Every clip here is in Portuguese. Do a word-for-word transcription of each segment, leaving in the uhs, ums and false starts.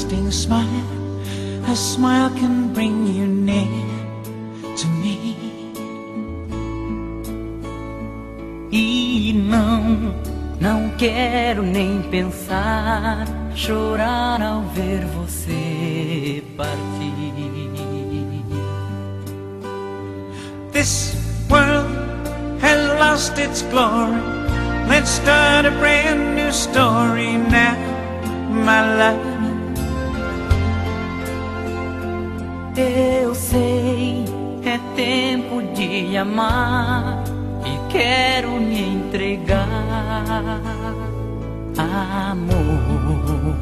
everlasting smile. A smile can bring you near to me. E não, não quero nem pensar, chorar ao ver você partir. This world has lost its glory. Let's start a brand new story now, my love. Eu sei, é tempo de amar e quero me entregar, amor.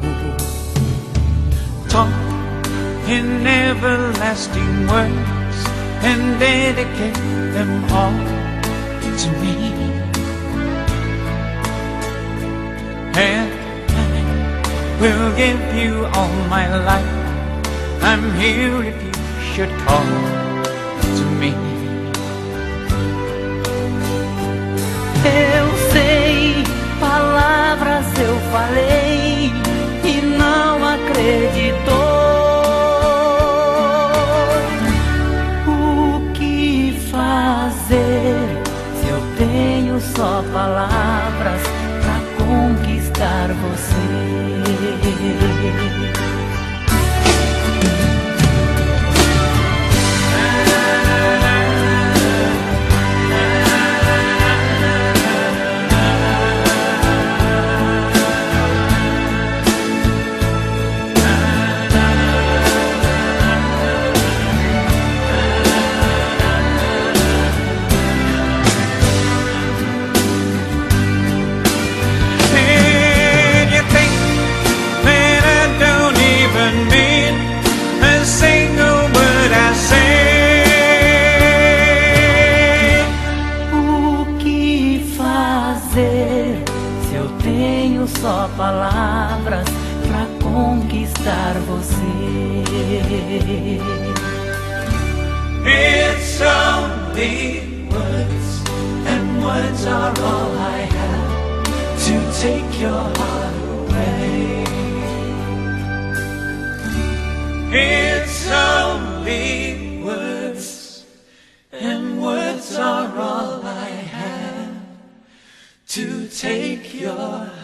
Talk in everlasting words and dedicate them all to me. And I will give you all my life. I'm here if you should call to me. Eu sei, palavras eu falei e não acreditou. O que fazer se eu tenho só palavras pra conquistar você? Só palavras pra conquistar você. It's only words, and words are all I have to take your heart away. It's only words, and words are all I have to take your heart away.